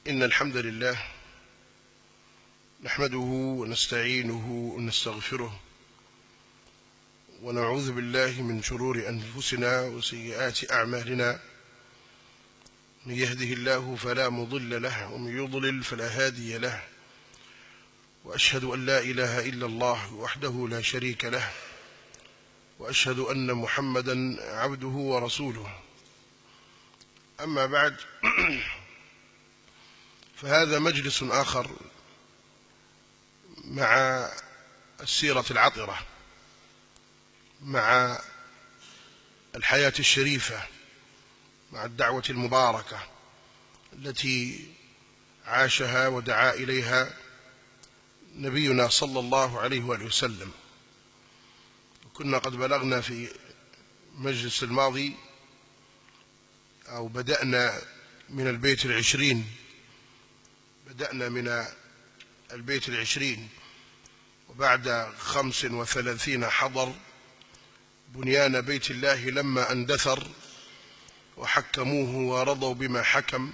إن الحمد لله نحمده ونستعينه ونستغفره ونعوذ بالله من شرور أنفسنا وسيئات أعمالنا. من يهده الله فلا مضل له ومن يضلل فلا هادي له، وأشهد أن لا إله إلا الله وحده لا شريك له، وأشهد أن محمدًا عبده ورسوله. أما بعد، فهذا مجلس آخر مع السيرة العطرة، مع الحياة الشريفة، مع الدعوة المباركة التي عاشها ودعا إليها نبينا صلى الله عليه وآله وسلم. كنا قد بلغنا في المجلس الماضي أو بدأنا من البيت العشرين، وبعد 35 حضر بنيان بيت الله لما اندثر وحكموه ورضوا بما حكم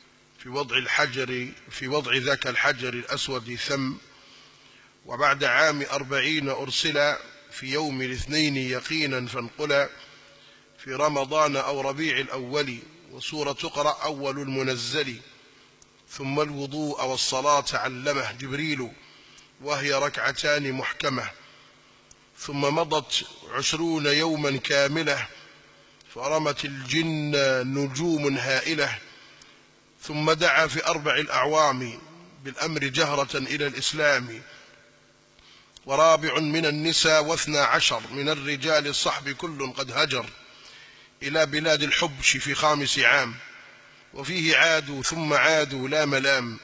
في وضع ذاك الحجر الأسود ثم. وبعد عام 40 أرسل في يوم الاثنين يقينا فانقلا في رمضان أو ربيع الأول، وسورة تقرأ أول المنزل. ثم الوضوء والصلاة علمه جبريل وهي ركعتان محكمة. ثم مضت 20 يوما كاملة فرمت الجن نجوم هائلة. ثم دعا في 4 الأعوام بالأمر جهرة إلى الإسلام. ورابع من النساء و12 من الرجال الصحب كل قد هجر إلى بلاد الحبش في 5 عام. وفيه عادوا ثم عادوا لا ملام،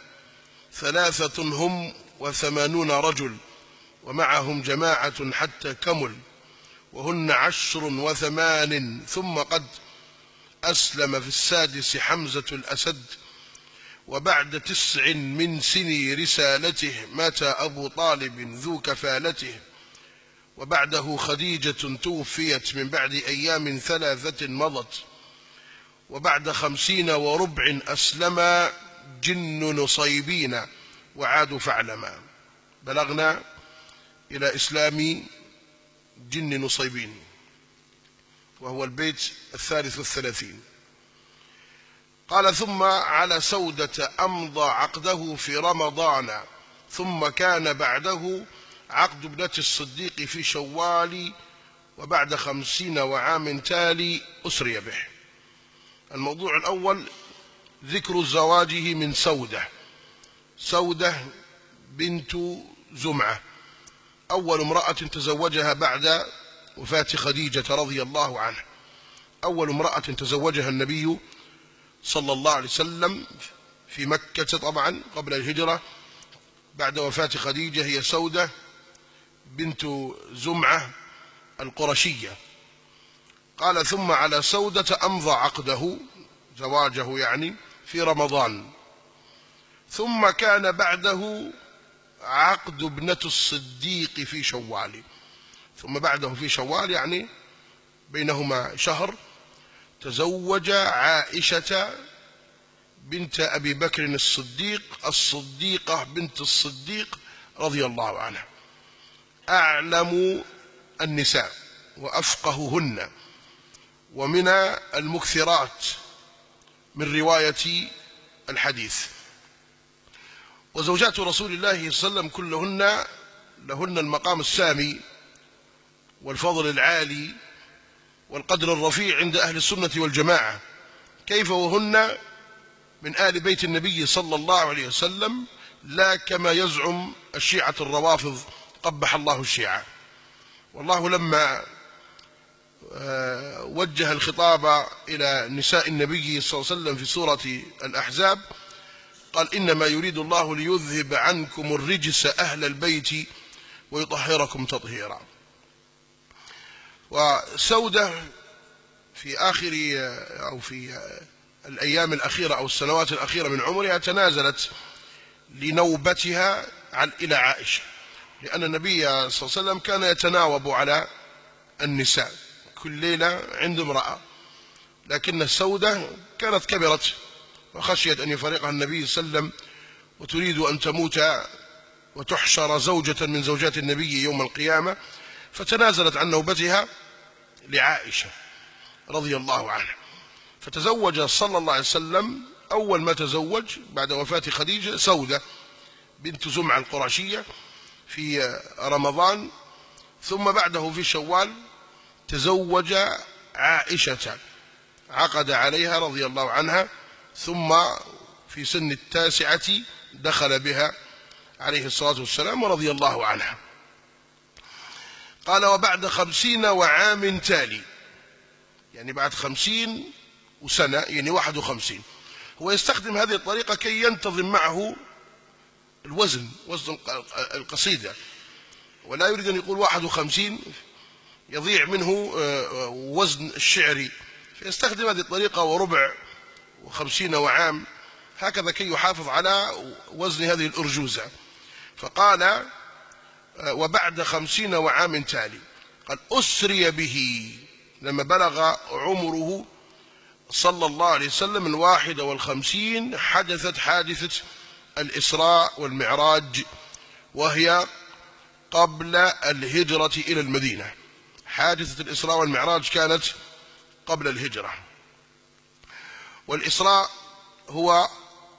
83 رجل ومعهم جماعة حتى كمل، وهن 10 و8. ثم قد أسلم في 6 حمزة الأسد. وبعد 9 من سني رسالته مات أبو طالب ذو كفالته. وبعده خديجة توفيت من بعد أيام 3 مضت. وبعد 50 وربع أسلم جن نصيبين وعادوا فاعلما. بلغنا إلى إسلام جن نصيبين، وهو البيت 33. قال: ثم على سودة أمضى عقده في رمضان، ثم كان بعده عقد ابنة الصديق في شوال، وبعد 50 وعام تالي أسري به. الموضوع الأول ذكر زواجه من سودة بنت زمعة، أول امرأة تزوجها بعد وفاة خديجة رضي الله عنها. أول امرأة تزوجها النبي صلى الله عليه وسلم في مكة طبعا قبل الهجرة بعد وفاة خديجة هي سودة بنت زمعة القرشية. قال: ثم على سودة أمضى عقده، زواجه يعني، في رمضان. ثم كان بعده عقد ابنة الصديق في شوال. ثم بعده في شوال يعني بينهما شهر تزوج عائشة بنت أبي بكر الصديقة بنت الصديق رضي الله عنها، أعلم النساء وأفقههن، ومن المكثرات من رواية الحديث. وزوجات رسول الله صلى الله عليه وسلم كلهن لهن المقام السامي والفضل العالي والقدر الرفيع عند أهل السنة والجماعة، كيف وهن من آل بيت النبي صلى الله عليه وسلم، لا كما يزعم الشيعة الروافض قبح الله الشيعة. والله لما وجه الخطاب إلى نساء النبي صلى الله عليه وسلم في سورة الأحزاب قال: إنما يريد الله ليذهب عنكم الرجس أهل البيت ويطهركم تطهيرا. وسودة في آخر أو في الأيام الأخيرة أو السنوات الأخيرة من عمرها تنازلت لنوبتها إلى عائشة، لأن النبي صلى الله عليه وسلم كان يتناوب على النساء كل ليلة عند امرأة، لكن سودة كانت كبرت وخشيت أن يفارقها النبي صلى الله عليه وسلم وتريد أن تموت وتحشر زوجة من زوجات النبي يوم القيامة، فتنازلت عن نوبتها لعائشة رضي الله عنها. فتزوج صلى الله عليه وسلم أول ما تزوج بعد وفاة خديجة سودة بنت زمعة القرشية في رمضان، ثم بعده في شوال تزوج عائشة عقد عليها رضي الله عنها، ثم في سن 9 دخل بها عليه الصلاة والسلام ورضي الله عنها. قال وبعد 50 وعام تالي، يعني بعد 50 سنة يعني 51. هو يستخدم هذه الطريقة كي ينتظم معه الوزن، وزن القصيدة، ولا يريد أن يقول 51 يضيع منه وزن الشعري، فيستخدم هذه الطريقة وربع و50 وعام هكذا كي يحافظ على وزن هذه الأرجوزة. فقال وبعد 50 وعام تالي، قد أسري به لما بلغ عمره صلى الله عليه وسلم 51 حدثت حادثة الإسراء والمعراج، وهي قبل الهجرة إلى المدينة. حادثة الإسراء والمعراج كانت قبل الهجرة. والإسراء هو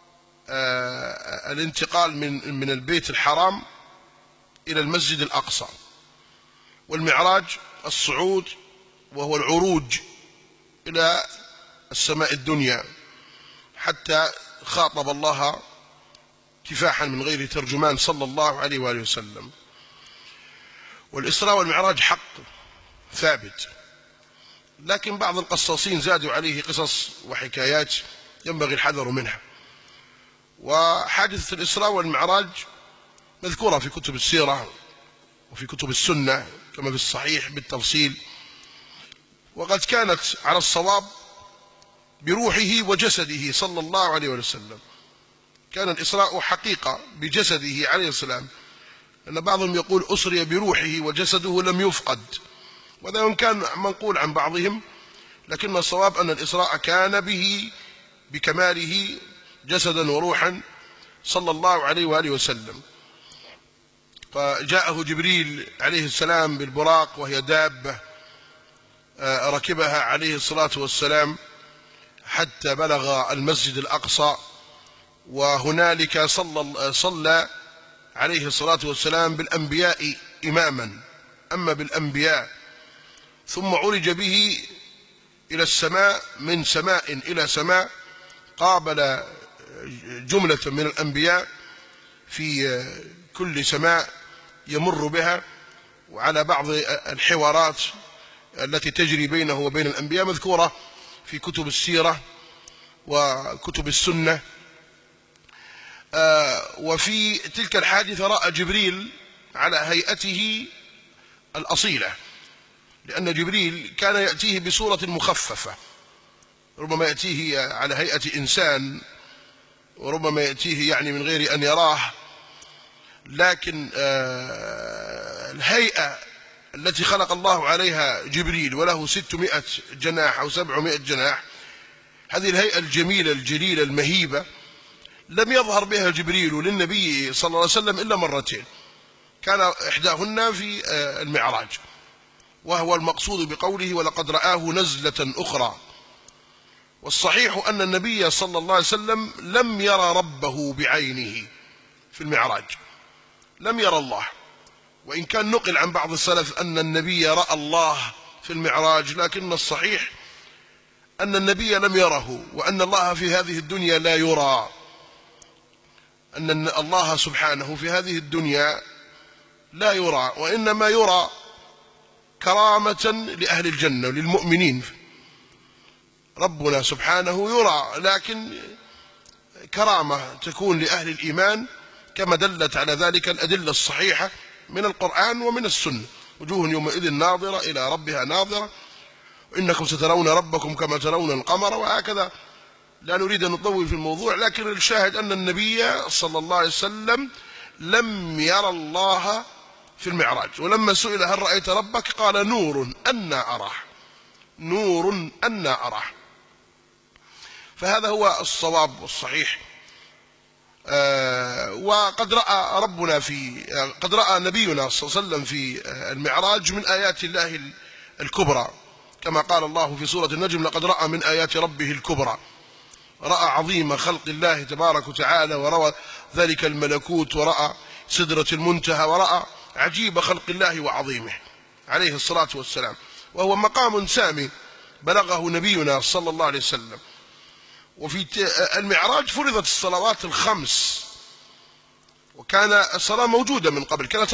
الانتقال من البيت الحرام إلى المسجد الأقصى، والمعراج الصعود وهو العروج إلى السماء الدنيا حتى خاطب الله كفاحا من غير ترجمان صلى الله عليه وآله وسلم. والإسراء والمعراج حق ثابت، لكن بعض القصاصين زادوا عليه قصص وحكايات ينبغي الحذر منها. وحادثة الإسراء والمعراج مذكورة في كتب السيرة وفي كتب السنة كما في الصحيح بالتفصيل، وقد كانت على الصواب بروحه وجسده صلى الله عليه وسلم. كان الإسراء حقيقة بجسده عليه السلام، لأن بعضهم يقول أسري بروحه وجسده لم يفقد، وهذا وإن كان منقول عن بعضهم، لكن الصواب أن الإسراء كان به بكماله جسدا وروحا صلى الله عليه وآله وسلم. فجاءه جبريل عليه السلام بالبراق وهي دابة ركبها عليه الصلاة والسلام حتى بلغ المسجد الأقصى، وهنالك صلى عليه الصلاة والسلام بالأنبياء إماما، أما بالأنبياء، ثم عرج به إلى السماء، من سماء إلى سماء، قابل جملة من الأنبياء في كل سماء يمر بها. وعلى بعض الحوارات التي تجري بينه وبين الأنبياء مذكورة في كتب السيرة وكتب السنة. وفي تلك الحادثة رأى جبريل على هيئته الأصيلة، لأن جبريل كان يأتيه بصورة مخففة، ربما يأتيه على هيئة إنسان، وربما يأتيه يعني من غير أن يراه، لكن الهيئة التي خلق الله عليها جبريل وله 600 جناح أو 700 جناح، هذه الهيئة الجميلة الجليلة المهيبة لم يظهر بها جبريل للنبي صلى الله عليه وسلم إلا مرتين، كان إحداهن في المعراج، وهو المقصود بقوله ولقد رآه نزلة أخرى. والصحيح أن النبي صلى الله عليه وسلم لم يرى ربه بعينه في المعراج، لم يرى الله، وإن كان نقل عن بعض السلف أن النبي رأى الله في المعراج، لكن الصحيح أن النبي لم يره، وأن الله في هذه الدنيا لا يرى، أن الله سبحانه في هذه الدنيا لا يرى، وإنما يرى كرامة لأهل الجنة للمؤمنين. ربنا سبحانه يرى، لكن كرامة تكون لأهل الإيمان كما دلت على ذلك الأدلة الصحيحة من القرآن ومن السنة. وجوه يومئذ ناظرة إلى ربها ناظرة، وإنكم سترون ربكم كما ترون القمر، وهكذا. لا نريد أن نطول في الموضوع، لكن الشاهد أن النبي صلى الله عليه وسلم لم يرى الله في المعراج. ولما سئل هل رأيت ربك قال نور أنى أراه، نور أنى أراه. فهذا هو الصواب والصحيح. وقد قد رأى نبينا صلى الله عليه وسلم في المعراج من آيات الله الكبرى، كما قال الله في سورة النجم: لقد رأى من آيات ربه الكبرى. رأى عظيم خلق الله تبارك وتعالى، ورأى ذلك الملكوت، ورأى سدرة المنتهى، ورأى عجيب خلق الله وعظيمه عليه الصلاة والسلام، وهو مقام سامي بلغه نبينا صلى الله عليه وسلم. وفي المعراج فرضت الصلوات الخمس، وكان الصلاة موجودة من قبل، كانت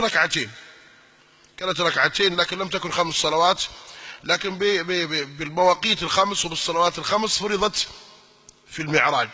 ركعتين لكن لم تكن 5 صلوات، لكن بالمواقيت الخمس وبالصلوات الخمس فرضت في المعراج،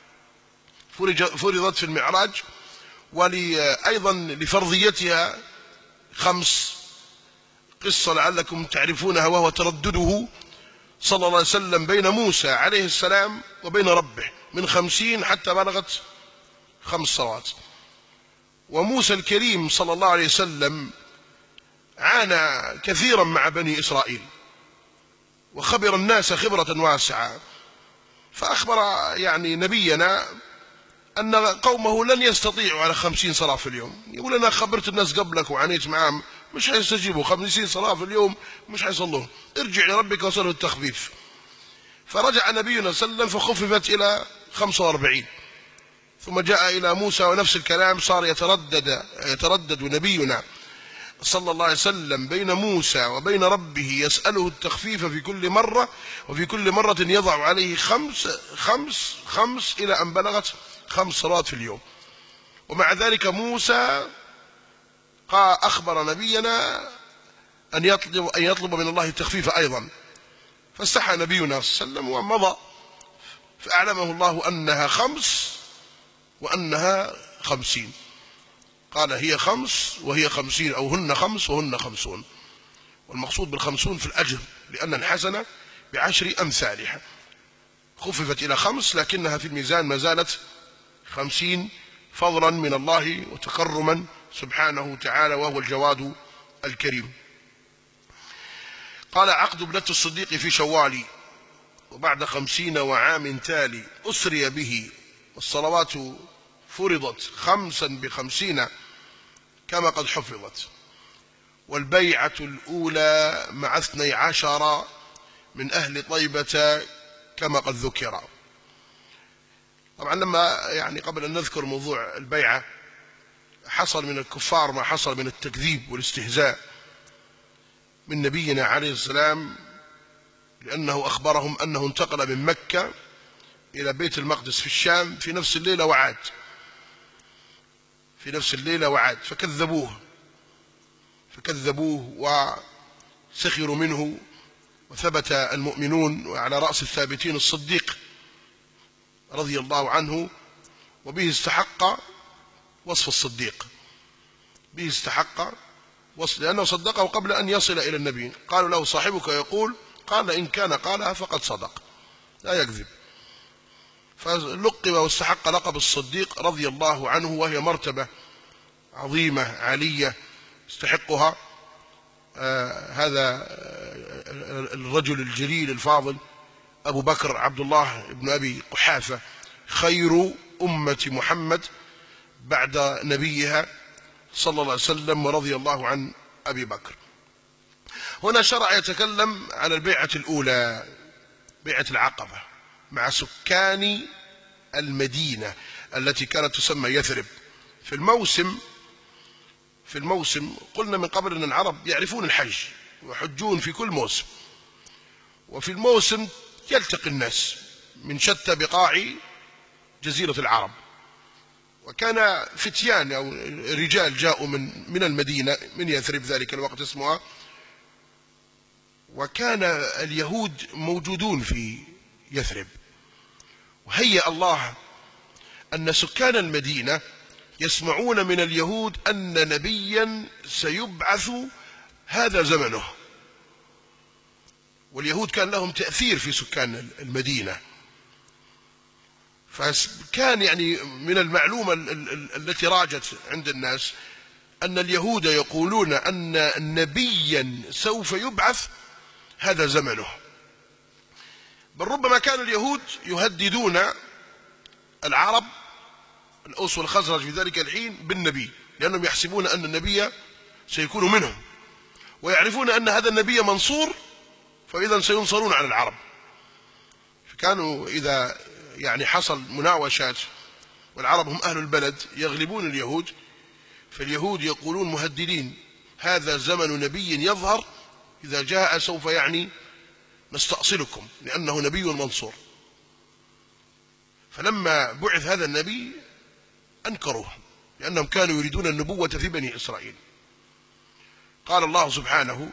وأيضا لفرضيتها 5 قصة لعلكم تعرفونها، وهو تردده صلى الله عليه وسلم بين موسى عليه السلام وبين ربه من 50 حتى بلغت 5 صلوات. وموسى الكريم صلى الله عليه وسلم عانى كثيرا مع بني إسرائيل، وخبر الناس خبرة واسعة، فأخبر يعني نبينا أن قومه لن يستطيعوا على 50 صلاة في اليوم. يقول: أنا خبرت الناس قبلك وعانيت معهم، مش هيستجيبوا، 50 صلاة في اليوم مش هيصلون، ارجع لربك وصله التخفيف. فرجع نبينا صلى الله عليه وسلم فخففت إلى 45، ثم جاء إلى موسى ونفس الكلام، صار يتردد نبينا صلى الله عليه وسلم بين موسى وبين ربه يسأله التخفيف في كل مرة، وفي كل مرة يضع عليه 5 إلى أن بلغت 5 صلوات في اليوم. ومع ذلك موسى أخبر نبينا أن يطلب من الله التخفيف أيضا، فاستحى نبينا صلى الله عليه وسلم ومضى، فأعلمه الله أنها 5 وأنها 50. قال: هي 5 وهي 50، أو هن 5 وهن 50. والمقصود بال50 في الأجر، لأن الحسنة ب10 أمثالها. خففت إلى 5 لكنها في الميزان ما زالت 50 فضلا من الله وتكرما سبحانه وتعالى، وهو الجواد الكريم. قال: عقد ابنة الصديق في شوال، وبعد 50 وعام تالي أسري به، والصلوات فرضت 5 ب50 كما قد حفظت، والبيعة الأولى مع 12 من أهل طيبة كما قد ذكر. طبعا لما قبل أن نذكر موضوع البيعة، حصل من الكفار ما حصل من التكذيب والاستهزاء من نبينا عليه السلام، لأنه أخبرهم أنه انتقل من مكة إلى بيت المقدس في الشام في نفس الليلة وعاد، فكذبوه وسخروا منه، وثبت المؤمنون، وعلى رأس الثابتين الصديق رضي الله عنه، وبه استحق وصف الصديق، لأنه صدقه قبل أن يصل إلى النبي. قالوا له: صاحبك يقول، قال: إن كان قالها فقد صدق، لا يكذب. فلقب واستحق لقب الصديق رضي الله عنه، وهي مرتبة عظيمة عالية يستحقها هذا الرجل الجليل الفاضل أبو بكر عبد الله بن أبي قحافة، خير أمة محمد بعد نبيها صلى الله عليه وسلم، ورضي الله عن أبي بكر. هنا شرع يتكلم عن البيعة الأولى، بيعة العقبة، مع سكان المدينة التي كانت تسمى يثرب. في الموسم قلنا من قبل أن العرب يعرفون الحج ويحجون في كل موسم، وفي الموسم يلتقي الناس من شتى بقاع جزيرة العرب. وكان فتيان أو رجال جاءوا من المدينة، من يثرب ذلك الوقت اسمها، وكان اليهود موجودون في يثرب، وهيأ الله أن سكان المدينة يسمعون من اليهود أن نبيا سيبعث هذا زمنه. واليهود كان لهم تأثير في سكان المدينة، فكان من المعلومة التي راجت عند الناس أن اليهود يقولون أن نبيا سوف يبعث هذا زمنه. بل ربما كان اليهود يهددون العرب الأوس والخزرج في ذلك الحين بالنبي، لأنهم يحسبون أن النبي سيكون منهم، ويعرفون أن هذا النبي منصور، فإذا سينصرون على العرب. فكانوا إذا يعني حصل مناوشات والعرب هم أهل البلد يغلبون اليهود، فاليهود يقولون مهددين: هذا زمن نبي يظهر، إذا جاء سوف يعني نستأصلكم لأنه نبي منصور. فلما بعث هذا النبي أنكروه، لأنهم كانوا يريدون النبوة في بني إسرائيل. قال الله سبحانه: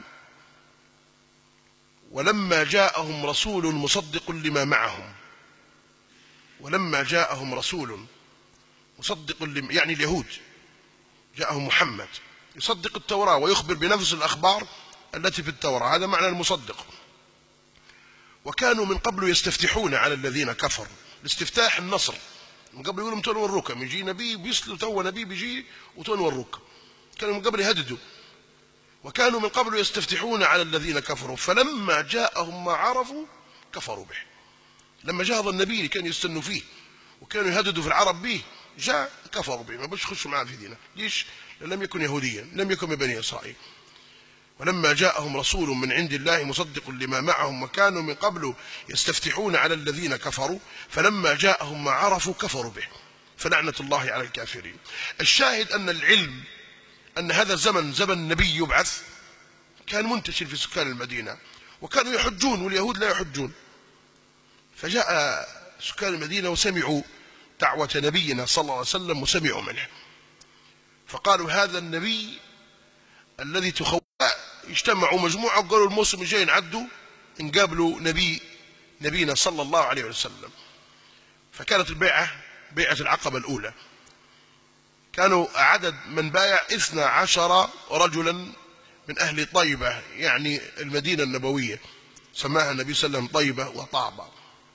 ولما جاءهم رسول مصدق لما معهم. ولما جاءهم رسول مصدق لما، يعني اليهود جاءهم محمد يصدق التوراة ويخبر بنفس الأخبار التي في التوراة، هذا معنى المصدق. وكانوا من قبل يستفتحون على الذين كفروا، الاستفتاح النصر، من قبل يقولوا متون والركم، يجي نبي بيصل تو نبي بيجي وتون والركم، كانوا من قبل يهددوا. وكانوا من قبل يستفتحون على الذين كفروا فلما جاءهم ما عرفوا كفروا به. لما جاء هذا النبي اللي كانوا يستنوا فيه وكانوا يهددوا في العرب به، جاء كفروا به، ما بش يخشوا معه في دينه. ليش؟ لم يكن يهوديا، لم يكن من بني إسرائيل. ولما جاءهم رسول من عند الله مصدق لما معهم وكانوا من قبل يستفتحون على الذين كفروا فلما جاءهم ما عرفوا كفروا به فلعنة الله على الكافرين. الشاهد أن العلم أن هذا الزمن زمن النبي يبعث كان منتشر في سكان المدينة، وكانوا يحجون واليهود لا يحجون. فجاء سكان المدينة وسمعوا دعوة نبينا صلى الله عليه وسلم وسمعوا منه، فقالوا: هذا النبي الذي تخوف. اجتمعوا مجموعة وقالوا: الموسم الجاي نعدوا نقابلوا نبينا صلى الله عليه وسلم. فكانت البيعة بيعة العقبة الأولى، كانوا عدد من بايع 12 رجلا من أهل طيبة، يعني المدينة النبوية، سماها النبي صلى الله عليه وسلم طيبة وطعبة،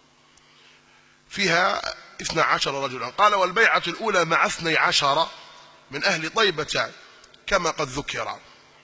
فيها 12 رجلا. قال: والبيعة الأولى مع 12 من أهل طيبة كما قد ذكر.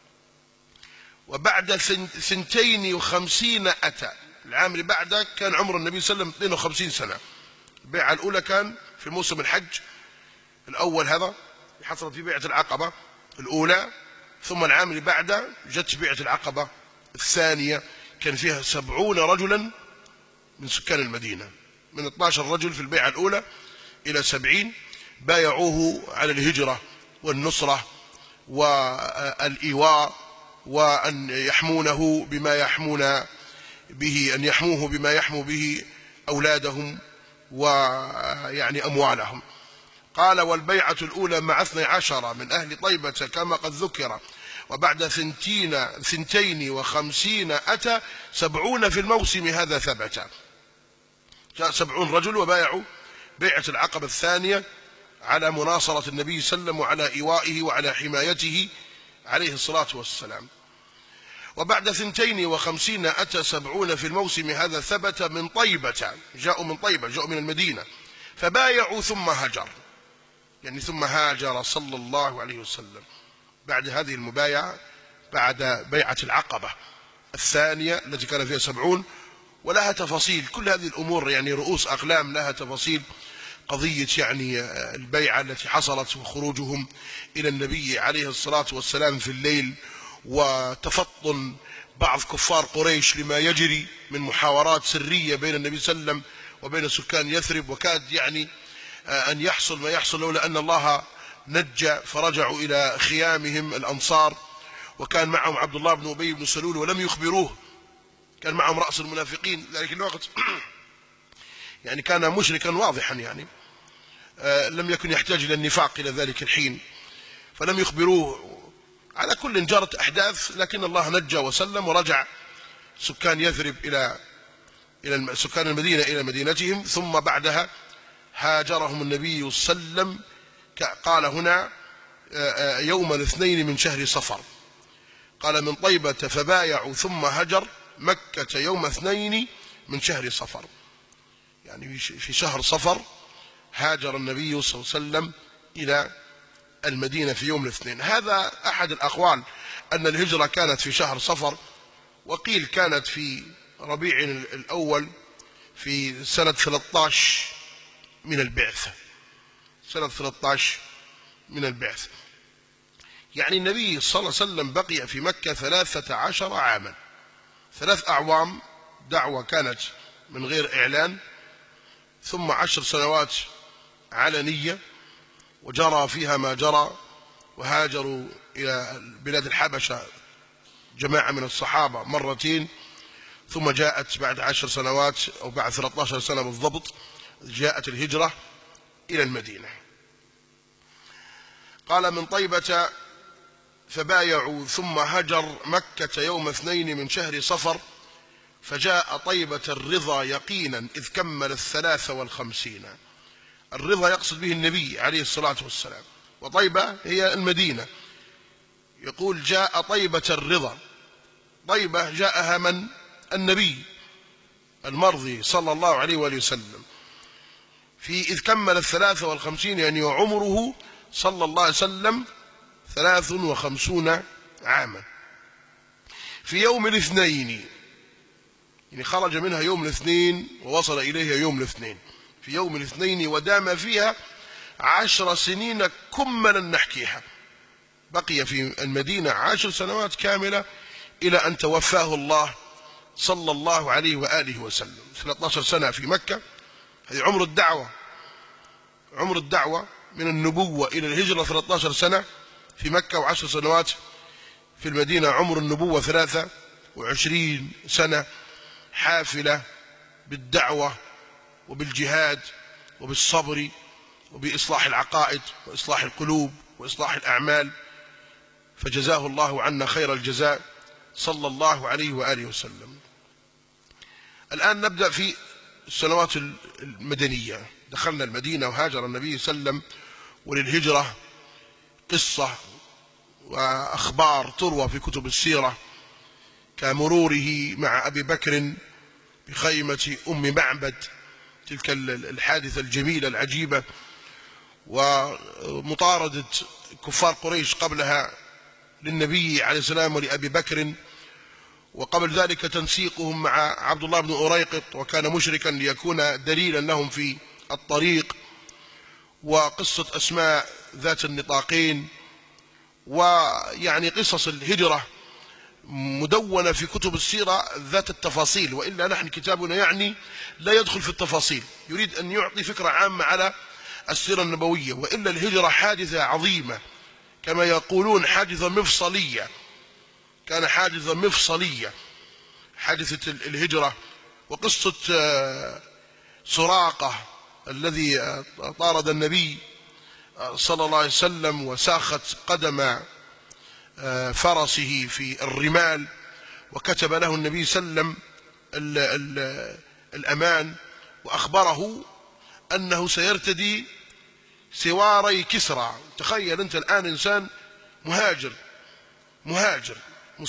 وبعد 52 أتى، العام اللي بعده كان عمر النبي صلى الله عليه وسلم 52 سنة. البيعة الأولى كان في موسم الحج الأول، هذا حصلت في بيعة العقبة الأولى، ثم العام اللي بعده جت بيعة العقبة الثانية، كان فيها 70 رجلا من سكان المدينة، من 12 رجل في البيعة الأولى إلى 70 بايعوه على الهجرة والنصرة والإيواء، وأن يحمونه بما يحمون به، أن يحموه بما يحمو به أولادهم ويعني أموالهم. قال: والبيعة الأولى مع 12 من أهل طيبة كما قد ذكر. وبعد 52 أتى 70 في الموسم هذا ثبت. جاء 70 رجل وبايعوا بيعة العقبة الثانية على مناصرة النبي صلى الله عليه وسلم وعلى إيوائه وعلى حمايته عليه الصلاة والسلام. وبعد 52 أتى 70 في الموسم هذا ثبت من طيبة، جاءوا من طيبة، جاءوا من المدينة، فبايعوا ثم هجر، يعني ثم هاجر صلى الله عليه وسلم بعد هذه المبايعة، بعد بيعة العقبة الثانية التي كان فيها 70، ولها تفاصيل. كل هذه الأمور يعني رؤوس أقلام لها تفاصيل. قضية يعني البيعة التي حصلت وخروجهم إلى النبي عليه الصلاة والسلام في الليل، وتفطن بعض كفار قريش لما يجري من محاورات سرية بين النبي صلى الله عليه وسلم وبين سكان يثرب، وكاد يعني أن يحصل ما يحصل لولا أن الله نجى، فرجعوا إلى خيامهم الأنصار، وكان معهم عبد الله بن أبي بن سلول ولم يخبروه، كان معهم رأس المنافقين ذلك الوقت يعني كان مشركا واضحا، يعني لم يكن يحتاج إلى النفاق إلى ذلك الحين، فلم يخبروه. على كل جرت أحداث، لكن الله نجى وسلم، ورجع سكان يثرب إلى سكان المدينة إلى مدينتهم، ثم بعدها هاجرهم النبي صلى الله عليه وسلم. قال هنا يوم الاثنين من شهر صفر، قال من طيبة فبايعوا ثم هجر مكة يوم 2 من شهر صفر، يعني في شهر صفر هاجر النبي صلى الله عليه وسلم إلى المدينة في يوم الاثنين. هذا أحد الأقوال أن الهجرة كانت في شهر صفر، وقيل كانت في ربيع الأول، في سنة 13 من البعثة، سنة 13 من البعثة. يعني النبي صلى الله عليه وسلم بقي في مكة 13 عاما، 3 أعوام دعوة كانت من غير إعلان، ثم 10 سنوات علنية وجرى فيها ما جرى، وهاجروا إلى بلاد الحبشة جماعة من الصحابة مرتين، ثم جاءت بعد 10 سنوات أو بعد 13 سنة بالضبط جاءت الهجرة إلى المدينة. قال: من طيبة فبايعوا، ثم هجر مكة يوم 2 من شهر صفر، فجاء طيبة الرضا يقينا إذ كمل 53. الرضا يقصد به النبي عليه الصلاة والسلام، وطيبة هي المدينة. يقول: جاء طيبة الرضا. طيبة جاءها من؟ النبي المرضي صلى الله عليه وآله وسلم، في إذ كمل 53، يعني عمره صلى الله عليه وسلم 53 عاما. في يوم الاثنين، يعني خرج منها يوم الاثنين ووصل إليها يوم الاثنين، في يوم الاثنين، ودام فيها 10 سنين كملا نحكيها. بقي في المدينة 10 سنوات كاملة إلى أن توفاه الله صلى الله عليه وآله وسلم. 13 سنة في مكة، هذه عمر الدعوة، عمر الدعوة من النبوة إلى الهجرة 13 سنة في مكة، و10 سنوات في المدينة. عمر النبوة 23 سنة حافلة بالدعوة وبالجهاد وبالصبر وبإصلاح العقائد وإصلاح القلوب وإصلاح الأعمال، فجزاه الله عنا خير الجزاء صلى الله عليه وآله وسلم. الآن نبدأ في السنوات المدنية. دخلنا المدينة وهاجر النبي صلى الله عليه وسلم، وللهجرة قصة وأخبار تروى في كتب السيرة، كمروره مع أبي بكر بخيمة أم معبد، تلك الحادثة الجميلة العجيبة، ومطاردة كفار قريش قبلها للنبي عليه السلام ولأبي بكر، وقبل ذلك تنسيقهم مع عبد الله بن أريقط وكان مشركا ليكون دليلا لهم في الطريق، وقصة أسماء ذات النطاقين، ويعني قصص الهجرة مدونة في كتب السيرة ذات التفاصيل، وإلا نحن كتابنا يعني لا يدخل في التفاصيل، يريد أن يعطي فكرة عامة على السيرة النبوية، وإلا الهجرة حادثة عظيمة كما يقولون، حادثة مفصلية، كان حادثة مفصلية حادثة الهجرة. وقصة سراقة الذي طارد النبي صلى الله عليه وسلم وساخت قدم فرسه في الرمال، وكتب له النبي صلى الله عليه وسلم الأمان، وأخبره أنه سيرتدي سواري كسرى. تخيل أنت الآن إنسان مهاجر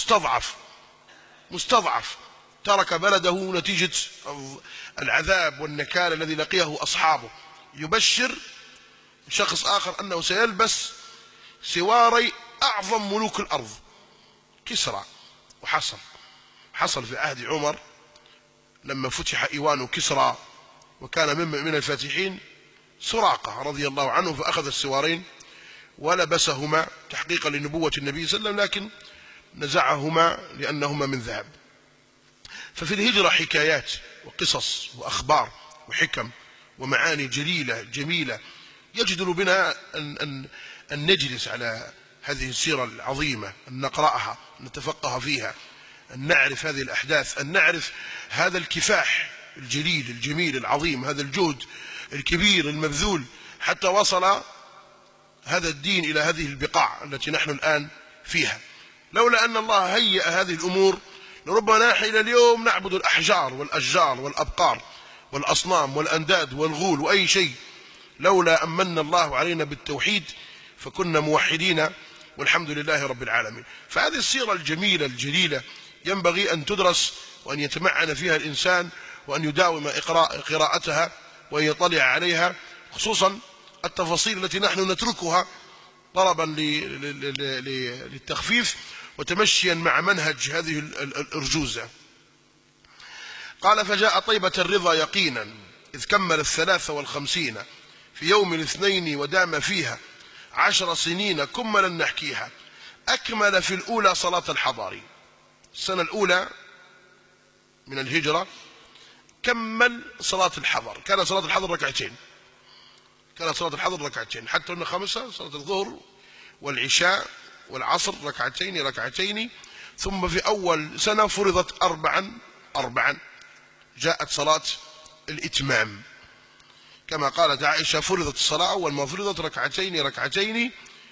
مستضعف ترك بلده نتيجة العذاب والنكال الذي لقيه أصحابه، يبشر شخص آخر أنه سيلبس سواري أعظم ملوك الأرض كسرى. وحصل في عهد عمر لما فتح إيوان كسرى، وكان من الفاتحين سراقة رضي الله عنه، فأخذ السوارين ولبسهما تحقيقا لنبوة النبي صلى الله عليه وسلم، لكن نزعهما لأنهما من ذهب. ففي الهجرة حكايات وقصص وأخبار وحكم ومعاني جليلة جميلة، يجدر بنا أن نجلس على هذه السيرة العظيمة، أن نقرأها، أن نتفقه فيها، أن نعرف هذه الأحداث، أن نعرف هذا الكفاح الجليل الجميل العظيم، هذا الجهد الكبير المبذول حتى وصل هذا الدين إلى هذه البقاع التي نحن الآن فيها. لولا أن الله هيأ هذه الأمور لربما نحن إلى اليوم نعبد الأحجار والأشجار والأبقار والأصنام والأنداد والغول وأي شيء، لولا أمن الله علينا بالتوحيد فكنا موحدين والحمد لله رب العالمين. فهذه السيرة الجميلة الجليلة ينبغي أن تدرس وأن يتمعن فيها الإنسان، وأن يداوم قراءتها وأن يطلع عليها، خصوصا التفاصيل التي نحن نتركها طلبا للتخفيف وتمشيا مع منهج هذه الأرجوزة. قال: فجاء طيبة الرضا يقينا إذ كمل 53 في يوم الاثنين ودام فيها 10 سنين كملا نحكيها. أكمل في الأولى صلاة الحضر، السنة الأولى من الهجرة كمل صلاة الحضر. كان صلاة الحضر ركعتين، حتى أن 5: صلاة الظهر والعشاء والعصر ركعتين. ثم في أول سنة فرضت أربعا، جاءت صلاة الإتمام كما قالت عائشة: فرضت الصلاة أول ما فرضت ركعتين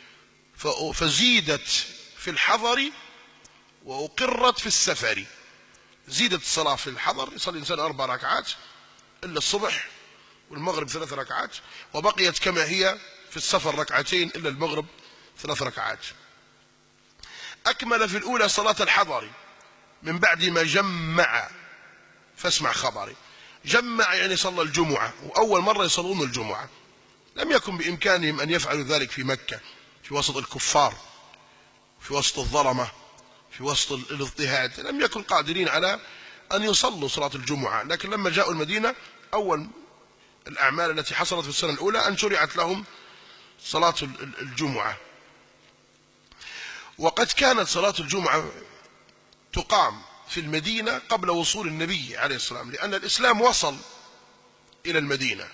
فزيدت في الحضر وأقرت في السفر. زيدت الصلاة في الحضر، يصلي الإنسان 4 ركعات إلا الصبح والمغرب 3 ركعات، وبقيت كما هي في السفر 2 إلا المغرب 3 ركعات. أكمل في الأولى صلاة الحضر من بعد ما جمع، فاسمع خبري. جمع يعني صلى الجمعة، وأول مرة يصلون الجمعة. لم يكن بإمكانهم أن يفعلوا ذلك في مكة، في وسط الكفار، في وسط الظلمة، في وسط الاضطهاد. لم يكن قادرين على أن يصلوا صلاة الجمعة. لكن لما جاءوا المدينة أول الأعمال التي حصلت في السنة الأولى أن شرعت لهم صلاة الجمعة. وقد كانت صلاة الجمعة تقام في المدينة قبل وصول النبي عليه السلام، لأن الإسلام وصل إلى المدينة.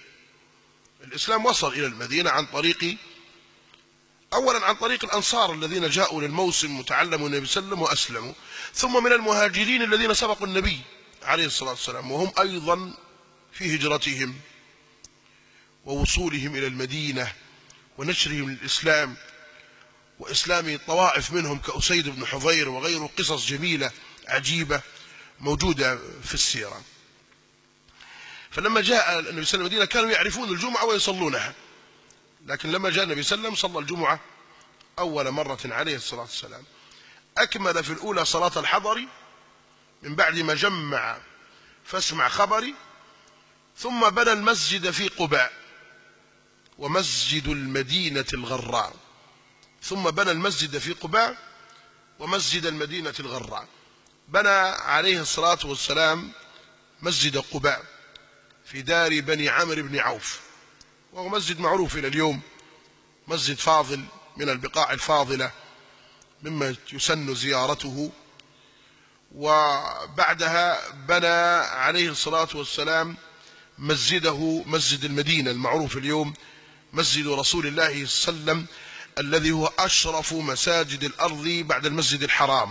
أولا عن طريق الأنصار الذين جاءوا للموسم وتعلموا النبي صلى الله عليه وسلم وأسلموا، ثم من المهاجرين الذين سبقوا النبي عليه الصلاة والسلام، وهم أيضا في هجرتهم ووصولهم إلى المدينة ونشرهم للإسلام وإسلام طوائف منهم كأسيد بن حضير وغيره. قصص جميلة عجيبة موجودة في السيرة. فلما جاء النبي صلى الله عليه وسلم المدينة كانوا يعرفون الجمعة ويصلونها، لكن لما جاء النبي صلى الله عليه وسلم صلى الجمعة أول مرة عليه الصلاة والسلام. أكمل في الأولى صلاة الحضر من بعد ما جمع، فاسمع خبري. ثم بنى المسجد في قباء ومسجد المدينة الغراء. ومسجد المدينة الغراء. بنى عليه الصلاة والسلام مسجد قباء في دار بني عمرو بن عوف، وهو مسجد معروف إلى اليوم، مسجد فاضل من البقاع الفاضلة مما يسن زيارته. وبعدها بنى عليه الصلاة والسلام مسجده، مسجد المدينة المعروف اليوم، مسجد رسول الله صلى الله عليه وسلم، الذي هو أشرف مساجد الأرض بعد المسجد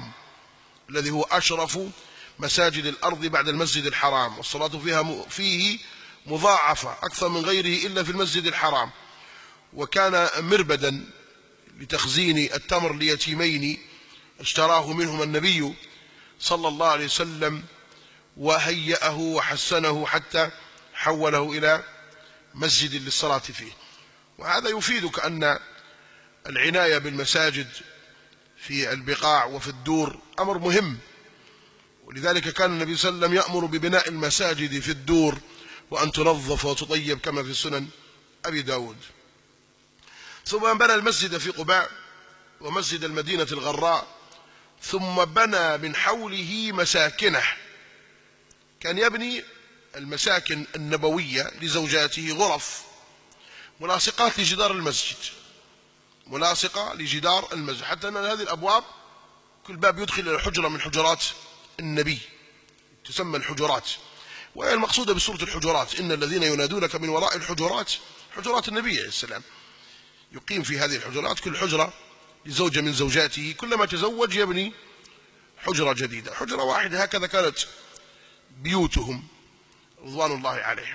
الحرام، والصلاة فيه مضاعفة أكثر من غيره إلا في المسجد الحرام. وكان مربدا لتخزين التمر ليتيمين اشتراه منهما النبي صلى الله عليه وسلم وهيأه وحسنه حتى حوله إلى مسجد للصلاة فيه. وهذا يفيدك أن العناية بالمساجد في البقاع وفي الدور أمر مهم، ولذلك كان النبي صلى الله عليه وسلم يأمر ببناء المساجد في الدور وأن تنظف وتطيب كما في سنن أبي داود. ثم بنى المسجد في قباء ومسجد المدينة الغراء، ثم بنى من حوله مساكنه. كان يبني المساكن النبوية لزوجاته غرف ملاصقات لجدار المسجد، حتى أن هذه الأبواب كل باب يدخل إلى حجرة من حجرات النبي تسمى الحجرات، وهي المقصودة بسورة الحجرات: إن الذين ينادونك من وراء الحجرات، حجرات النبي عليه السلام. يقيم في هذه الحجرات، كل حجرة لزوجة من زوجاته، كلما تزوج يبني حجرة جديدة، حجرة واحدة. هكذا كانت بيوتهم رضوان الله عليهم.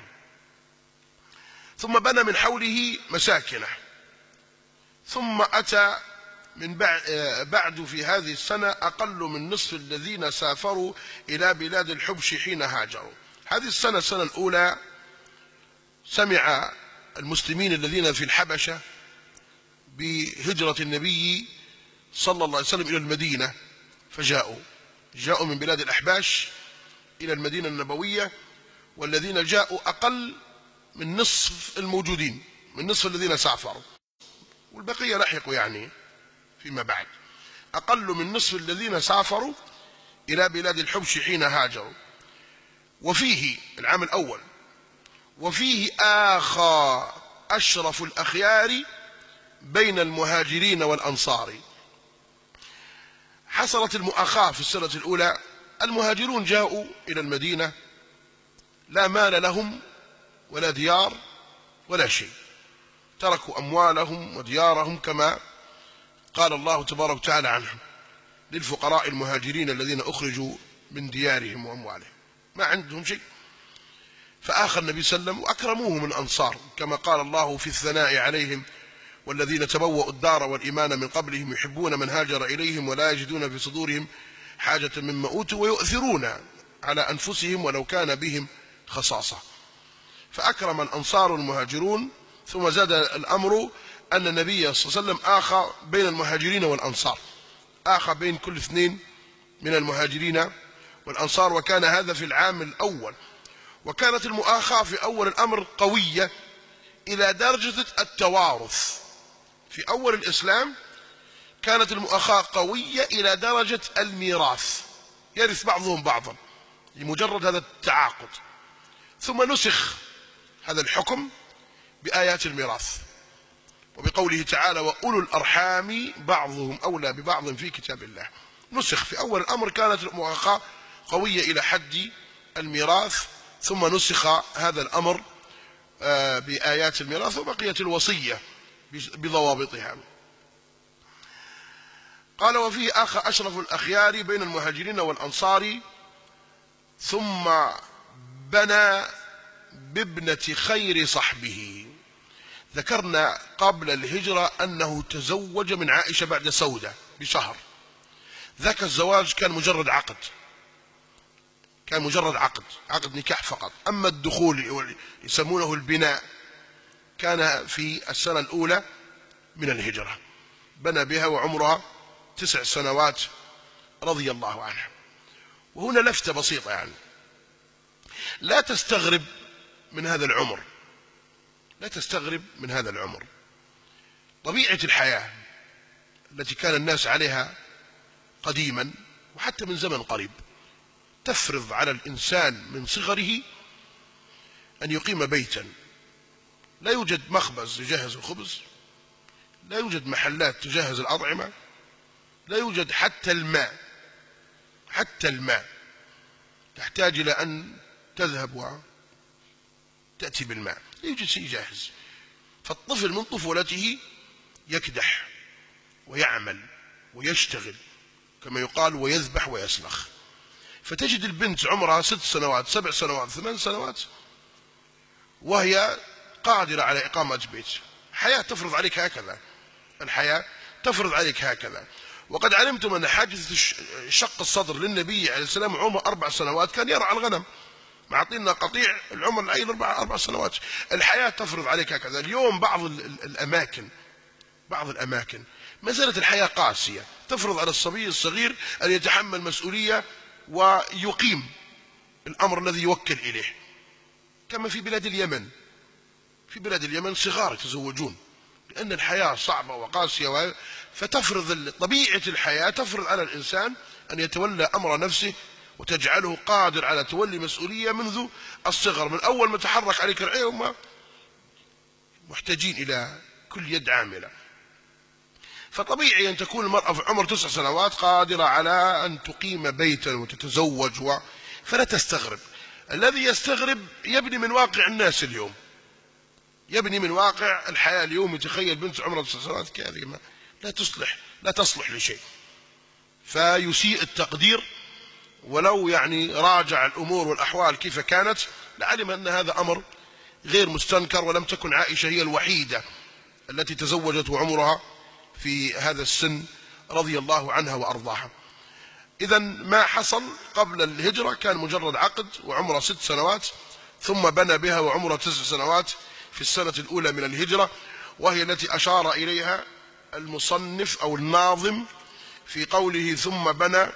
ثم بنى من حوله مساكنه. ثم أتى من بعد في هذه السنة أقل من نصف الذين سافروا إلى بلاد الحبش حين هاجروا. هذه السنة الأولى سمع المسلمين الذين في الحبشة بهجرة النبي صلى الله عليه وسلم إلى المدينة، فجاءوا من بلاد الأحباش إلى المدينة النبوية، والذين جاءوا أقل من نصف الموجودين، من نصف الذين سافروا، والبقية لحقوا يعني فيما بعد. أقل من نصف الذين سافروا إلى بلاد الحبش حين هاجروا. وفيه العام الأول، وفيه آخى أشرف الأخيار بين المهاجرين والأنصار. حصلت المؤاخاة في السنة الأولى. المهاجرون جاءوا إلى المدينة لا مال لهم ولا ديار ولا شيء، تركوا أموالهم وديارهم كما قال الله تبارك وتعالى عنهم: للفقراء المهاجرين الذين أخرجوا من ديارهم وأموالهم، ما عندهم شيء. فآخى النبي صلى الله عليه وسلم وأكرموهم الأنصار كما قال الله في الثناء عليهم: والذين تبوأوا الدار والإيمان من قبلهم يحبون من هاجر إليهم ولا يجدون في صدورهم حاجة مما أوتوا ويؤثرون على أنفسهم ولو كان بهم خصاصة. فأكرم الأنصار المهاجرون. ثم زاد الأمر أن النبي صلى الله عليه وسلم آخى بين المهاجرين والأنصار، آخى بين كل اثنين من المهاجرين والأنصار، وكان هذا في العام الأول. وكانت المؤاخاة في أول الأمر قوية إلى درجة التوارث. في أول الإسلام كانت المؤاخاة قوية إلى درجة الميراث، يرث بعضهم بعضا لمجرد هذا التعاقد. ثم نسخ هذا الحكم بآيات الميراث وبقوله تعالى: وأولو الأرحام بعضهم أولى ببعض في كتاب الله. نسخ. في أول الأمر كانت المؤاخاة قوية إلى حد الميراث، ثم نسخ هذا الأمر بآيات الميراث وبقيت الوصية بضوابطها. قال: وفيه آخى أشرف الأخيار بين المهاجرين والأنصار، ثم بنى بابنة خير صحبه. ذكرنا قبل الهجرة أنه تزوج من عائشة بعد سودة بشهر. ذاك الزواج كان مجرد عقد، كان مجرد عقد نكاح فقط. أما الدخول يسمونه البناء كان في السنة الأولى من الهجرة، بنى بها وعمرها 9 سنوات رضي الله عنها. وهنا لفتة بسيطة، يعني لا تستغرب من هذا العمر، لا تستغرب من هذا العمر. طبيعة الحياة التي كان الناس عليها قديما وحتى من زمن قريب تفرض على الإنسان من صغره أن يقيم بيتا لا يوجد مخبز يجهز الخبز، لا يوجد محلات تجهز الأطعمة، لا يوجد حتى الماء. حتى الماء تحتاج إلى أن تذهب وتأتي بالماء، لا يوجد شيء جاهز. فالطفل من طفولته يكدح ويعمل ويشتغل كما يقال ويذبح ويسلخ. فتجد البنت عمرها 6 سنوات 7 سنوات 8 سنوات وهي قادرة على إقامة بيت. الحياة تفرض عليك هكذا، الحياة تفرض عليك هكذا. وقد علمتم أن حادثة شق الصدر للنبي عليه السلام عمره 4 سنوات، كان يرعى الغنم، معطينا قطيع العمر العيل 4 سنوات. الحياة تفرض عليك هكذا. اليوم بعض الأماكن ما زالت الحياة قاسية، تفرض على الصبي الصغير أن يتحمل مسؤولية ويقيم الأمر الذي يوكل إليه، كما في بلاد اليمن. في بلاد اليمن صغار يتزوجون لأن الحياة صعبة وقاسية، فتفرض طبيعة الحياة تفرض على الإنسان أن يتولى أمر نفسه وتجعله قادر على تولي مسؤولية منذ الصغر. من أول ما تحرك عليك العين هم محتاجين إلى كل يد عاملة. فطبيعي أن تكون المرأة في عمر 9 سنوات قادرة على أن تقيم بيتا وتتزوج فلا تستغرب. الذي يستغرب يبني من واقع الناس اليوم، يبني من واقع الحياة اليوم. يتخيل بنت عمرها 9 سنوات كذا لا تصلح لشيء، فيسيء التقدير. ولو يعني راجع الأمور والأحوال كيف كانت لعلم أن هذا أمر غير مستنكر. ولم تكن عائشة هي الوحيدة التي تزوجت وعمرها في هذا السن رضي الله عنها وأرضاها. إذن ما حصل قبل الهجرة كان مجرد عقد وعمرها 6 سنوات، ثم بنى بها وعمرها 9 سنوات في السنة الأولى من الهجرة، وهي التي أشار إليها المصنف أو الناظم في قوله: ثم بنى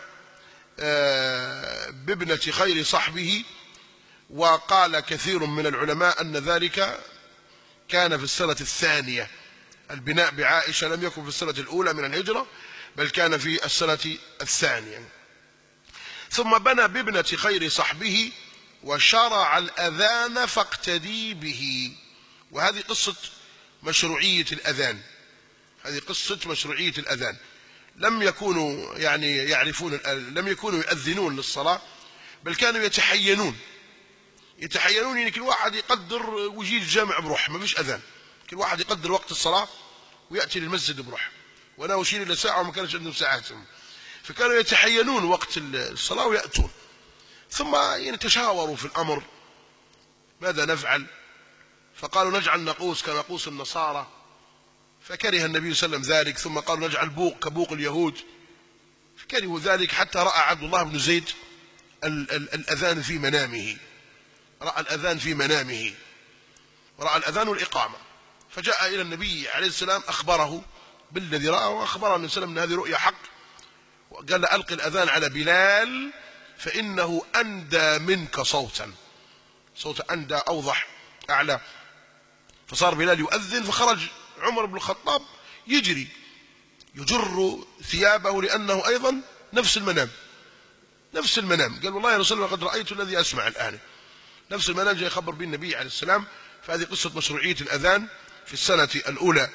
بابنة خير صحبه. وقال كثير من العلماء أن ذلك كان في السنة الثانية. البناء بعائشة لم يكن في السنة الأولى من الهجرة، بل كان في السنة الثانية. ثم بنى بابنة خير صحبه وشرع الأذان فاقتدي به. وهذه قصة مشروعية الأذان، هذه قصة مشروعية الأذان. لم يكونوا يعني يعرفون، لم يكونوا يؤذنون للصلاة، بل كانوا يتحينون يعني كل واحد يقدر ويجي الجامع بروح، ما فيش أذان، كل واحد يقدر وقت الصلاة ويأتي للمسجد بروح. وأنا أشير إلى ساعة وما كانش عندهم ساعات، فكانوا يتحينون وقت الصلاة ويأتون. ثم يعني تشاوروا في الأمر ماذا نفعل، فقالوا نجعل ناقوس كناقوس النصارى، فكره النبي صلى الله عليه وسلم ذلك. ثم قالوا نجعل بوق كبوق اليهود، فكرهوا ذلك، حتى رأى عبد الله بن زيد الأذان في منامه، رأى الأذان في منامه، ورأى الأذان والإقامة، فجاء إلى النبي عليه السلام أخبره بالذي رأى، وأخبره النبي صلى الله عليه وسلم أن هذه رؤيا حق، وقال له ألقي الأذان على بلال فإنه أندى منك صوتا، صوت أندى أوضح أعلى. فصار بلال يؤذن، فخرج عمر بن الخطاب يجري يجر ثيابه لأنه أيضا نفس المنام، قال والله يا رسول الله قد رأيت الذي أسمع الآن، نفس المنام جاء يخبر به النبي عليه السلام. فهذه قصة مشروعية الأذان في السنة الأولى.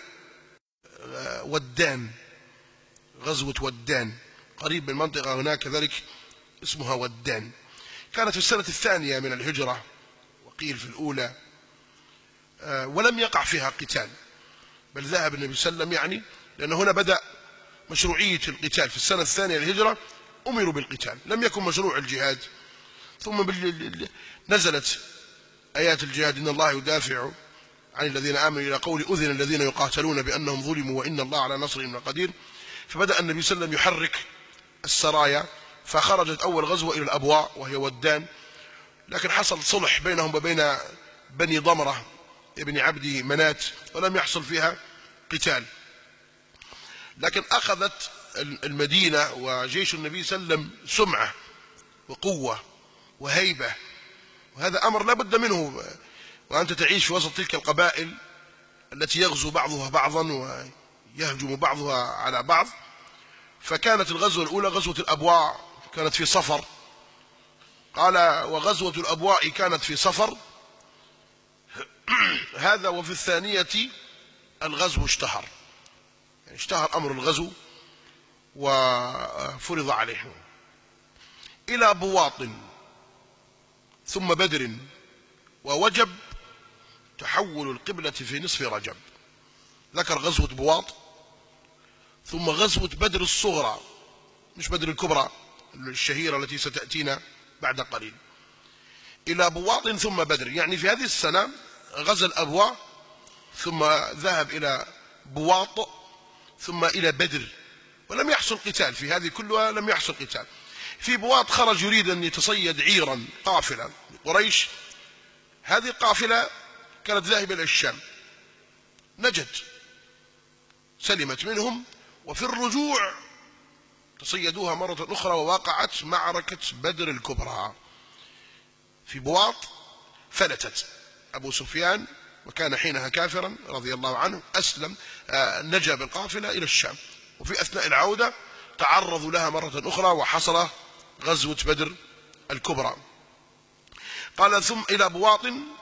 ودان، غزوة ودان قريب من منطقة هناك كذلك اسمها ودان، كانت في السنة الثانية من الهجرة، وقيل في الأولى، ولم يقع فيها قتال، بل ذهب النبي صلى الله عليه وسلم يعني، لأن هنا بدأ مشروعية القتال في السنة الثانية للهجرة، أمروا بالقتال، لم يكن مشروع الجهاد. ثم نزلت آيات الجهاد إن الله يدافع عن الذين آمنوا إلى قول أذن الذين يقاتلون بأنهم ظلموا وإن الله على نصرهم لقدير. فبدأ النبي صلى الله عليه وسلم يحرك السرايا، فخرجت أول غزوة إلى الأبواء وهي ودان، لكن حصل صلح بينهم وبين بني ضمرة ابن عبد منات، ولم يحصل فيها قتال. لكن أخذت المدينة وجيش النبي صلى الله عليه وسلم سمعة وقوة وهيبة، وهذا أمر لا بد منه، وأنت تعيش في وسط تلك القبائل التي يغزو بعضها بعضا ويهجم بعضها على بعض. فكانت الغزوة الأولى غزوة الأبواء كانت في صفر، قال وغزوة الأبواء كانت في صفر هذا، وفي الثانية الغزو اشتهر، يعني اشتهر أمر الغزو وفرض عليه. إلى بواط ثم بدر ووجب تحول القبلة في نصف رجب. ذكر غزوة بواط ثم غزوة بدر الصغرى، مش بدر الكبرى الشهيرة التي ستأتينا بعد قليل. إلى بواط ثم بدر، يعني في هذه السنة غزا الأبواء ثم ذهب إلى بواط ثم إلى بدر، ولم يحصل قتال في هذه كلها، لم يحصل قتال. في بواط خرج يريد أن يتصيد عيرا قافلة قريش، هذه القافلة كانت ذاهبة إلى الشام، نجت سلمت منهم، وفي الرجوع تصيدوها مرة أخرى ووقعت معركة بدر الكبرى. في بواط فلتت أبو سفيان، وكان حينها كافرا رضي الله عنه، أسلم، نجا بالقافلة إلى الشام، وفي أثناء العودة تعرضوا لها مرة أخرى وحصل غزوة بدر الكبرى. قال ثم إلى بواط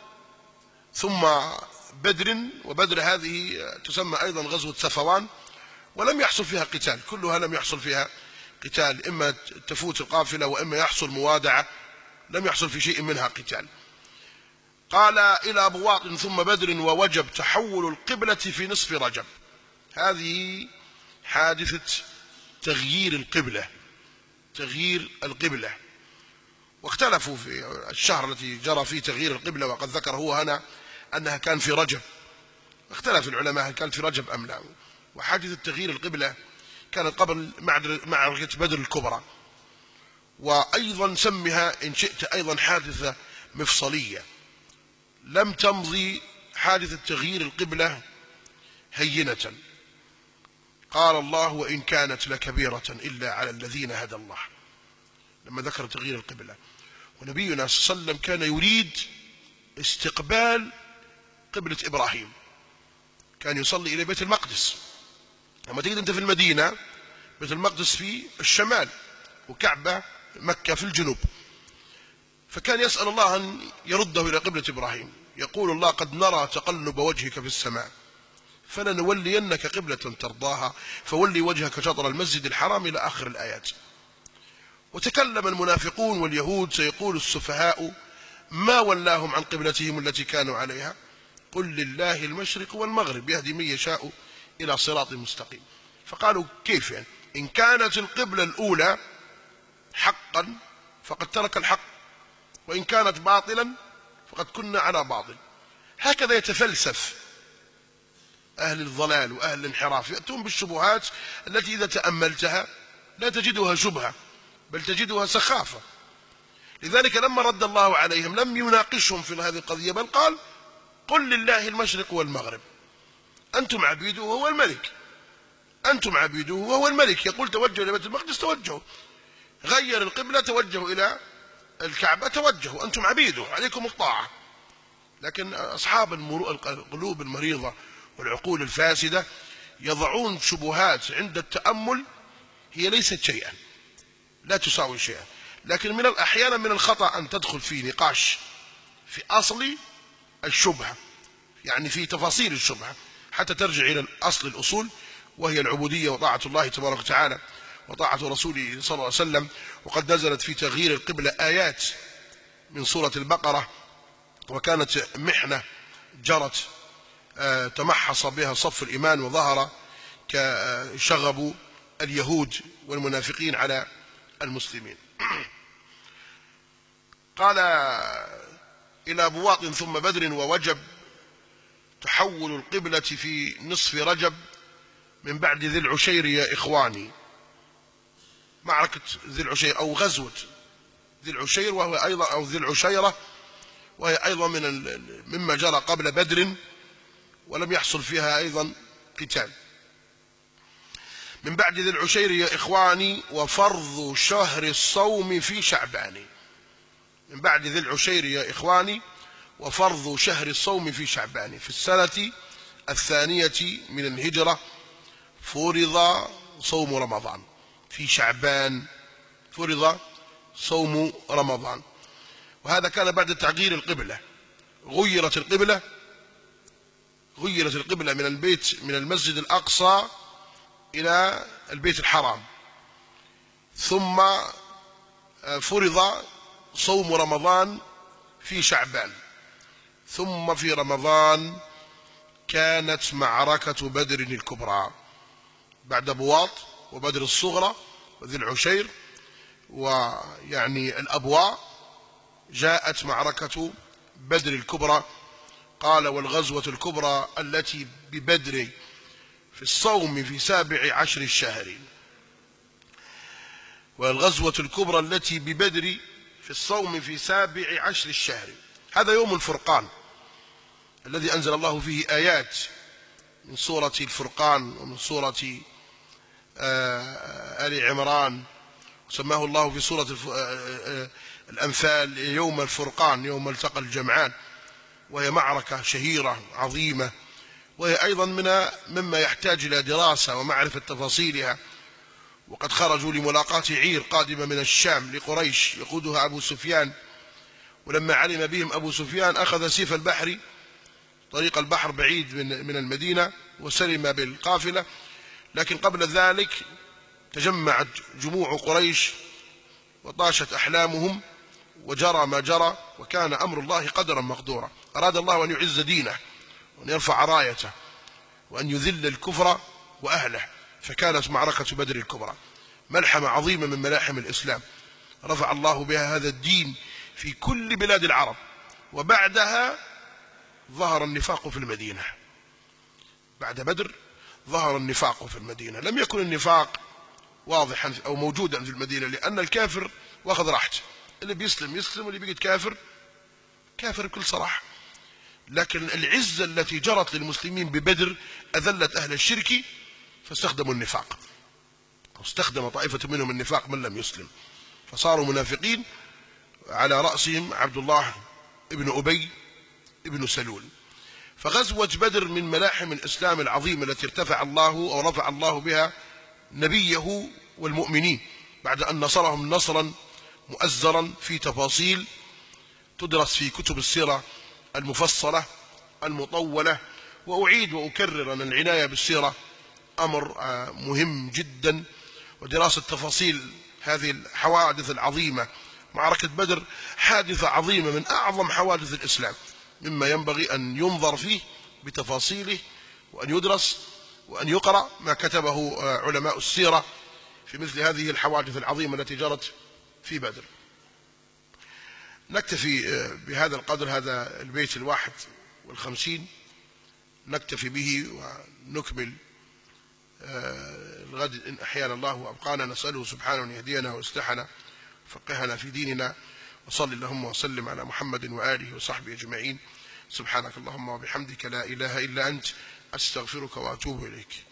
ثم بدر، وبدر هذه تسمى أيضا غزوة صفوان، ولم يحصل فيها قتال، كلها لم يحصل فيها قتال، إما تفوت القافلة وإما يحصل موادعة، لم يحصل في شيء منها قتال. قال إلى بواط ثم بدر ووجب تحول القبلة في نصف رجب، هذه حادثة تغيير القبلة، تغيير القبلة، واختلفوا في الشهر التي جرى فيه تغيير القبلة، وقد ذكر هو هنا أنها كان في رجب، اختلف العلماء هل كانت في رجب أم لا. وحادثة تغيير القبلة كانت قبل معركة بدر الكبرى، وأيضا سمها إن شئت أيضا حادثة مفصلية، لم تمضي حادثة تغيير القبلة هينة. قال الله وإن كانت لكبيرة إلا على الذين هدى الله، لما ذكر تغيير القبلة. ونبينا صلى الله عليه وسلم كان يريد استقبال قبلة إبراهيم، كان يصلي إلى بيت المقدس. لما تجد أنت في المدينة بيت المقدس في الشمال وكعبة مكة في الجنوب، فكان يسأل الله أن يرده إلى قبلة إبراهيم. يقول الله: قد نرى تقلب وجهك في السماء فلنولينك قبلة ترضاها فولي وجهك شطر المسجد الحرام إلى آخر الآيات. وتكلم المنافقون واليهود: سيقول السفهاء ما ولاهم عن قبلتهم التي كانوا عليها قل لله المشرق والمغرب يهدي من يشاء إلى صراط مستقيم. فقالوا: كيف يعني؟ إن كانت القبلة الأولى حقا فقد ترك الحق، وإن كانت باطلا فقد كنا على باطل. هكذا يتفلسف أهل الضلال وأهل الانحراف، يأتون بالشبهات التي إذا تأملتها لا تجدها شبهة بل تجدها سخافة. لذلك لما رد الله عليهم لم يناقشهم في هذه القضية، بل قال: قل لله المشرق والمغرب، أنتم عبيده وهو الملك، أنتم عبيده وهو الملك. يقول توجهوا إلى بيت المقدس توجهوا، غير القبلة توجهوا إلى الكعبة توجهوا، أنتم عبيده عليكم الطاعة. لكن أصحاب القلوب المريضة والعقول الفاسدة يضعون شبهات عند التأمل هي ليست شيئا، لا تساوي شيئا، لكن من الأحيان من الخطأ أن تدخل في نقاش في أصل الشبهة، يعني في تفاصيل الشبهة، حتى ترجع إلى أصل الأصول، وهي العبودية وطاعة الله تبارك وتعالى وطاعة رسوله صلى الله عليه وسلم. وقد نزلت في تغيير القبلة آيات من سورة البقرة، وكانت محنة جرت تمحص بها صف الإيمان وظهر كشغب اليهود والمنافقين على المسلمين. قال: إلى بواط ثم بدر ووجب تحول القبلة في نصف رجب من بعد ذي العشير يا إخواني. معركة ذي العشير أو غزوة ذي العشير، وهو أيضا أو ذي العشيرة، وهي أيضا مما جرى قبل بدر ولم يحصل فيها أيضا قتال. من بعد ذي العشير يا إخواني وفرض شهر الصوم في شعبان. من بعد ذي العشير يا إخواني وفرض شهر الصوم في شعبان. في السنة الثانية من الهجرة فرض صوم رمضان، في شعبان فرض صوم رمضان. وهذا كان بعد تغيير القبلة، غيرت القبلة من المسجد الأقصى إلى البيت الحرام، ثم فرض صوم رمضان في شعبان. ثم في رمضان كانت معركة بدر الكبرى، بعد بواط وبدر الصغرى وذي العشير ويعني الأبواء جاءت معركة بدر الكبرى. قال: والغزوة الكبرى التي ببدر في الصوم في 17 الشهر. والغزوة الكبرى التي ببدر في الصوم في 17 الشهر، هذا يوم الفرقان الذي أنزل الله فيه آيات من سورة الفرقان ومن سورة آل عمران، سماه الله في سورة الأنفال يوم الفرقان، يوم التقى الجمعان، وهي معركة شهيرة عظيمة، وهي أيضا مما يحتاج إلى دراسة ومعرفة تفاصيلها. وقد خرجوا لملاقاة عير قادمة من الشام لقريش يقودها أبو سفيان، ولما علم بهم أبو سفيان أخذ سيف البحر، طريق البحر بعيد من المدينة، وسلم بالقافلة. لكن قبل ذلك تجمعت جموع قريش وطاشت أحلامهم وجرى ما جرى، وكان أمر الله قدرا مقدورا. أراد الله أن يعز دينه وأن يرفع رايته وأن يذل الكفر وأهله، فكانت معركة بدر الكبرى ملحمة عظيمة من ملاحم الإسلام، رفع الله بها هذا الدين في كل بلاد العرب. وبعدها ظهر النفاق في المدينة، بعد بدر ظهر النفاق في المدينة. لم يكن النفاق واضحا أو موجودا في المدينة، لأن الكافر واخذ راحته، اللي بيسلم يسلم واللي بيجد كافر كافر بكل صراحة. لكن العزة التي جرت للمسلمين ببدر أذلت أهل الشرك فاستخدموا النفاق، واستخدم طائفة منهم النفاق من لم يسلم، فصاروا منافقين، على رأسهم عبد الله ابن أبي ابن سلول. فغزوة بدر من ملاحم الإسلام العظيمة التي رفع الله بها نبيه والمؤمنين، بعد أن نصرهم نصرا مؤزرا في تفاصيل تدرس في كتب السيرة المفصلة المطولة. وأعيد وأكرر أن العناية بالسيرة أمر مهم جدا، ودراسة تفاصيل هذه الحوادث العظيمة. معركة بدر حادثة عظيمة من أعظم حوادث الإسلام، مما ينبغي أن ينظر فيه بتفاصيله، وأن يدرس وأن يقرأ ما كتبه علماء السيرة في مثل هذه الحوادث العظيمة التي جرت في بدر. نكتفي بهذا القدر، هذا البيت 51 نكتفي به، ونكمل الغد إن أحيانا الله وأبقانا. نسأله سبحانه أن يهدينا ويصلحنا ويفقهنا في ديننا. وصل اللهم وسلم على محمد وآله وصحبه أجمعين. سبحانك اللهم وبحمدك لا إله إلا أنت، أستغفرك وأتوب إليك.